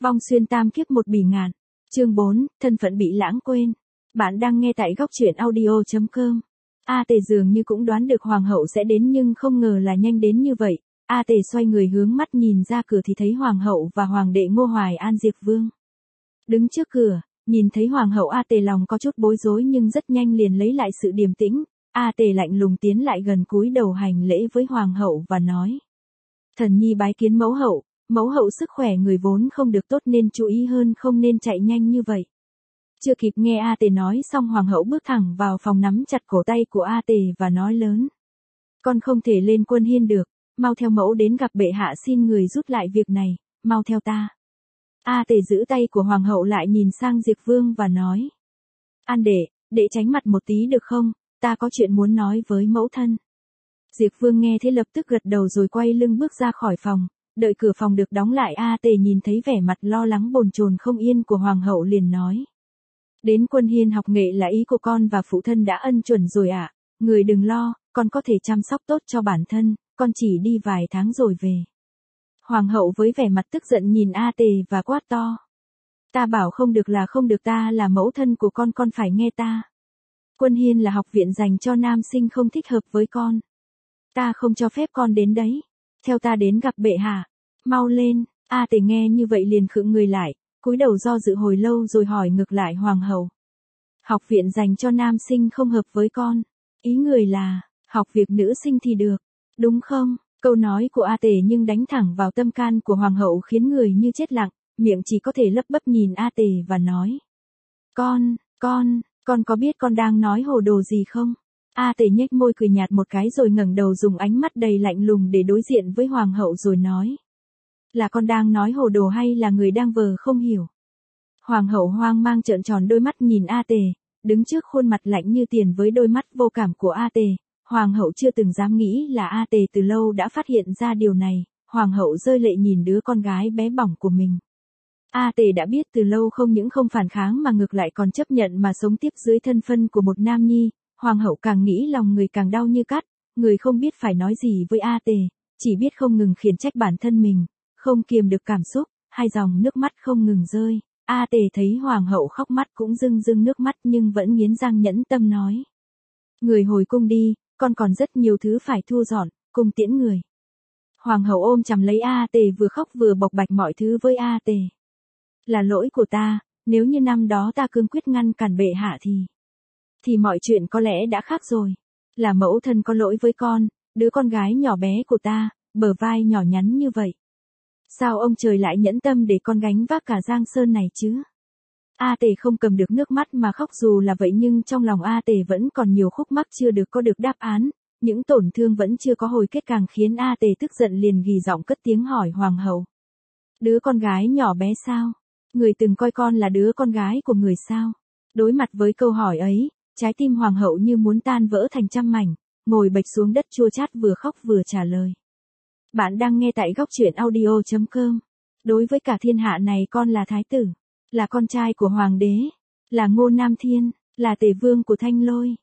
Vong xuyên tam kiếp một bỉ ngạn. Chương 4, thân phận bị lãng quên. Bạn đang nghe tại góc truyện audio.com. A Tề dường như cũng đoán được hoàng hậu sẽ đến nhưng không ngờ là nhanh đến như vậy. A Tề xoay người hướng mắt nhìn ra cửa thì thấy hoàng hậu và hoàng đệ Ngô Hoài An Diệp Vương đứng trước cửa, nhìn thấy hoàng hậu A Tề lòng có chút bối rối nhưng rất nhanh liền lấy lại sự điềm tĩnh. A Tề lạnh lùng tiến lại gần cúi đầu hành lễ với hoàng hậu và nói: Thần nhi bái kiến mẫu hậu. Mẫu hậu sức khỏe người vốn không được tốt nên chú ý hơn không nên chạy nhanh như vậy. Chưa kịp nghe A Tề nói xong hoàng hậu bước thẳng vào phòng nắm chặt cổ tay của A Tề và nói lớn: Con không thể lên Quân Hiên được, mau theo mẫu đến gặp bệ hạ xin người rút lại việc này, mau theo ta. A Tề giữ tay của hoàng hậu lại nhìn sang Diệp Vương và nói: An đệ tránh mặt một tí được không, ta có chuyện muốn nói với mẫu thân. Diệp Vương nghe thế lập tức gật đầu rồi quay lưng bước ra khỏi phòng. Đợi cửa phòng được đóng lại A Tề nhìn thấy vẻ mặt lo lắng bồn chồn không yên của hoàng hậu liền nói: Đến Quân Hiên học nghệ là ý của con và phụ thân đã ân chuẩn rồi ạ. Người đừng lo, con có thể chăm sóc tốt cho bản thân, con chỉ đi vài tháng rồi về. Hoàng hậu với vẻ mặt tức giận nhìn A Tề và quát to: Ta bảo không được là không được, ta là mẫu thân của con phải nghe ta. Quân Hiên là học viện dành cho nam sinh không thích hợp với con. Ta không cho phép con đến đấy. Theo ta đến gặp bệ hạ. Mau lên. A Tề nghe như vậy liền khựng người lại, cúi đầu do dự hồi lâu rồi hỏi ngược lại hoàng hậu: Học viện dành cho nam sinh không hợp với con. Ý người là, học việc nữ sinh thì được, đúng không? Câu nói của A Tề nhưng đánh thẳng vào tâm can của hoàng hậu khiến người như chết lặng, miệng chỉ có thể lấp bấp nhìn A Tề và nói: Con có biết con đang nói hồ đồ gì không? A Tề nhếch môi cười nhạt một cái rồi ngẩng đầu dùng ánh mắt đầy lạnh lùng để đối diện với hoàng hậu rồi nói: Là con đang nói hồ đồ hay là người đang vờ không hiểu? Hoàng hậu hoang mang trợn tròn đôi mắt nhìn A Tề, đứng trước khuôn mặt lạnh như tiền với đôi mắt vô cảm của A Tề. Hoàng hậu chưa từng dám nghĩ là A Tề từ lâu đã phát hiện ra điều này. Hoàng hậu rơi lệ nhìn đứa con gái bé bỏng của mình. A Tề đã biết từ lâu không những không phản kháng mà ngược lại còn chấp nhận mà sống tiếp dưới thân phận của một nam nhi. Hoàng hậu càng nghĩ lòng người càng đau như cắt, người không biết phải nói gì với A Tề, chỉ biết không ngừng khiển trách bản thân mình, không kiềm được cảm xúc, hai dòng nước mắt không ngừng rơi. A Tề thấy hoàng hậu khóc mắt cũng rưng rưng nước mắt nhưng vẫn nghiến răng nhẫn tâm nói: Người hồi cung đi, con còn rất nhiều thứ phải thu dọn, cung tiễn người. Hoàng hậu ôm chầm lấy A Tề vừa khóc vừa bộc bạch mọi thứ với A Tề. Là lỗi của ta, nếu như năm đó ta cương quyết ngăn cản bệ hạ thì mọi chuyện có lẽ đã khác rồi. Là mẫu thân có lỗi với con, đứa con gái nhỏ bé của ta, bờ vai nhỏ nhắn như vậy. Sao ông trời lại nhẫn tâm để con gánh vác cả Giang Sơn này chứ? A Tề không cầm được nước mắt mà khóc, dù là vậy nhưng trong lòng A Tề vẫn còn nhiều khúc mắc chưa có được đáp án, những tổn thương vẫn chưa có hồi kết càng khiến A Tề tức giận liền gỉ giọng cất tiếng hỏi hoàng hậu: Đứa con gái nhỏ bé sao? Người từng coi con là đứa con gái của người sao? Đối mặt với câu hỏi ấy, trái tim hoàng hậu như muốn tan vỡ thành trăm mảnh, ngồi bệt xuống đất chua chát vừa khóc vừa trả lời. Bạn đang nghe tại góc truyện audio.com. Đối với cả thiên hạ này con là thái tử, là con trai của hoàng đế, là Ngô Nam Thiên, là Tề Vương của Thanh Lôi.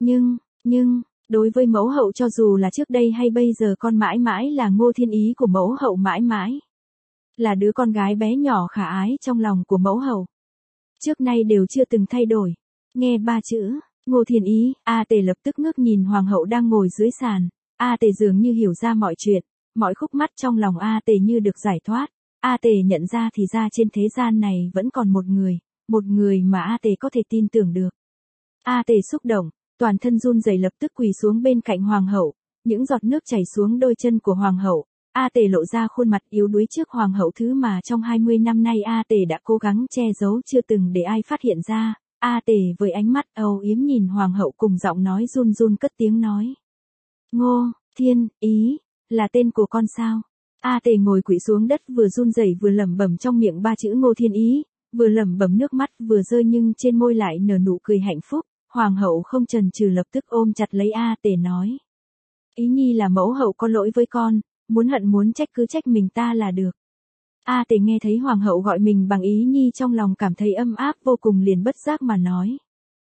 Nhưng, đối với mẫu hậu cho dù là trước đây hay bây giờ con mãi mãi là Ngô Thiên Ý của mẫu hậu, mãi mãi là đứa con gái bé nhỏ khả ái trong lòng của mẫu hậu. Trước nay đều chưa từng thay đổi. Nghe ba chữ Ngô Thiên Ý, A Tề lập tức ngước nhìn hoàng hậu đang ngồi dưới sàn. A Tề dường như hiểu ra mọi chuyện, mọi khúc mắc trong lòng A Tề như được giải thoát. A Tề nhận ra thì ra trên thế gian này vẫn còn một người mà A Tề có thể tin tưởng được. A Tề xúc động, toàn thân run rẩy lập tức quỳ xuống bên cạnh hoàng hậu, những giọt nước chảy xuống đôi chân của hoàng hậu. A Tề lộ ra khuôn mặt yếu đuối trước hoàng hậu, thứ mà trong 20 năm nay A Tề đã cố gắng che giấu chưa từng để ai phát hiện ra. A Tề với ánh mắt âu yếm nhìn hoàng hậu cùng giọng nói run run cất tiếng nói: Ngô Thiên Ý, là tên của con sao? A Tề ngồi quỵ xuống đất vừa run rẩy vừa lẩm bẩm trong miệng ba chữ Ngô Thiên Ý, vừa lẩm bẩm nước mắt vừa rơi nhưng trên môi lại nở nụ cười hạnh phúc. Hoàng hậu không chần chừ lập tức ôm chặt lấy A Tề nói: Ý nhi là mẫu hậu có lỗi với con, muốn hận muốn trách cứ trách mình ta là được. A Tề nghe thấy hoàng hậu gọi mình bằng ý nhi trong lòng cảm thấy ấm áp vô cùng liền bất giác mà nói: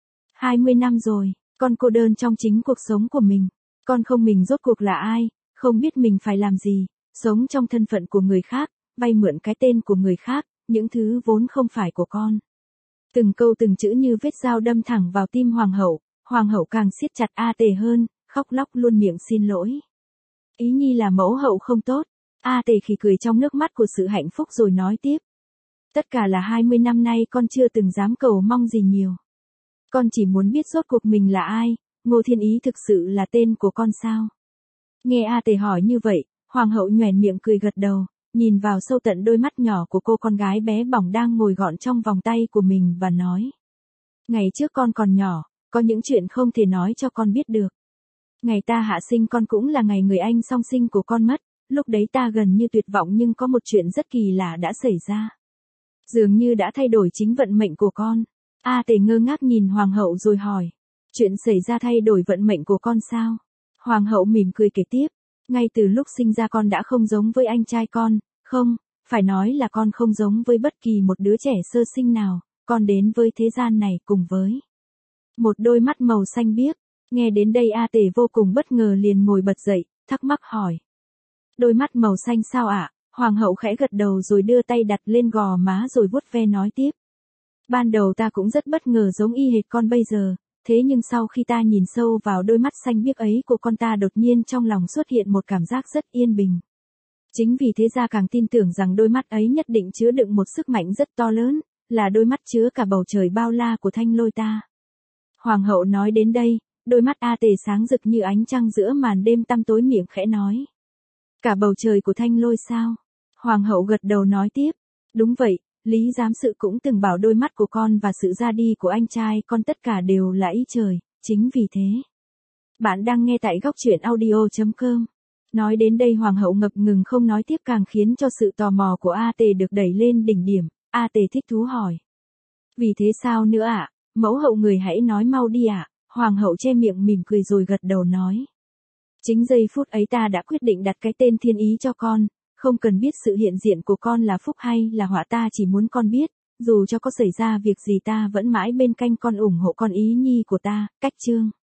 20 năm rồi, con cô đơn trong chính cuộc sống của mình. Con không mình rốt cuộc là ai, không biết mình phải làm gì, sống trong thân phận của người khác, vay mượn cái tên của người khác, những thứ vốn không phải của con. Từng câu từng chữ như vết dao đâm thẳng vào tim hoàng hậu càng siết chặt A Tề hơn, khóc lóc luôn miệng xin lỗi. Ý nhi là mẫu hậu không tốt, A Tề khì cười trong nước mắt của sự hạnh phúc rồi nói tiếp. Tất cả là 20 năm nay con chưa từng dám cầu mong gì nhiều. Con chỉ muốn biết rốt cuộc mình là ai, Ngô Thiên Ý thực sự là tên của con sao? Nghe A Tề hỏi như vậy, hoàng hậu nhoẻn miệng cười gật đầu, nhìn vào sâu tận đôi mắt nhỏ của cô con gái bé bỏng đang ngồi gọn trong vòng tay của mình và nói. Ngày trước con còn nhỏ, có những chuyện không thể nói cho con biết được. Ngày ta hạ sinh con cũng là ngày người anh song sinh của con mất, lúc đấy ta gần như tuyệt vọng nhưng có một chuyện rất kỳ lạ đã xảy ra. Dường như đã thay đổi chính vận mệnh của con. A Tề ngơ ngác nhìn hoàng hậu rồi hỏi. Chuyện xảy ra thay đổi vận mệnh của con sao? Hoàng hậu mỉm cười kể tiếp. Ngay từ lúc sinh ra con đã không giống với anh trai con, không, phải nói là con không giống với bất kỳ một đứa trẻ sơ sinh nào, con đến với thế gian này cùng với một đôi mắt màu xanh biếc. Nghe đến đây A Tề vô cùng bất ngờ liền ngồi bật dậy, thắc mắc hỏi. Đôi mắt màu xanh sao ạ? Hoàng hậu khẽ gật đầu rồi đưa tay đặt lên gò má rồi vuốt ve nói tiếp. Ban đầu ta cũng rất bất ngờ giống y hệt con bây giờ, thế nhưng sau khi ta nhìn sâu vào đôi mắt xanh biếc ấy của con ta đột nhiên trong lòng xuất hiện một cảm giác rất yên bình. Chính vì thế ra càng tin tưởng rằng đôi mắt ấy nhất định chứa đựng một sức mạnh rất to lớn, là đôi mắt chứa cả bầu trời bao la của Thanh Lôi ta. Hoàng hậu nói đến đây, đôi mắt A Tề sáng rực như ánh trăng giữa màn đêm tăm tối miệng khẽ nói. Cả bầu trời của Thanh Lôi sao? Hoàng hậu gật đầu nói tiếp. Đúng vậy, Lý giám sự cũng từng bảo đôi mắt của con và sự ra đi của anh trai con tất cả đều là ý trời, chính vì thế. Bạn đang nghe tại góc truyện audio.com. Nói đến đây hoàng hậu ngập ngừng không nói tiếp càng khiến cho sự tò mò của A Tề được đẩy lên đỉnh điểm. A Tề thích thú hỏi. Vì thế sao nữa ạ? Mẫu hậu người hãy nói mau đi ạ. Hoàng hậu che miệng mỉm cười rồi gật đầu nói. Chính giây phút ấy ta đã quyết định đặt cái tên Thiên Ý cho con, không cần biết sự hiện diện của con là phúc hay là họa, ta chỉ muốn con biết, dù cho có xảy ra việc gì ta vẫn mãi bên cạnh con ủng hộ con Ý nhi của ta, Cách Chương.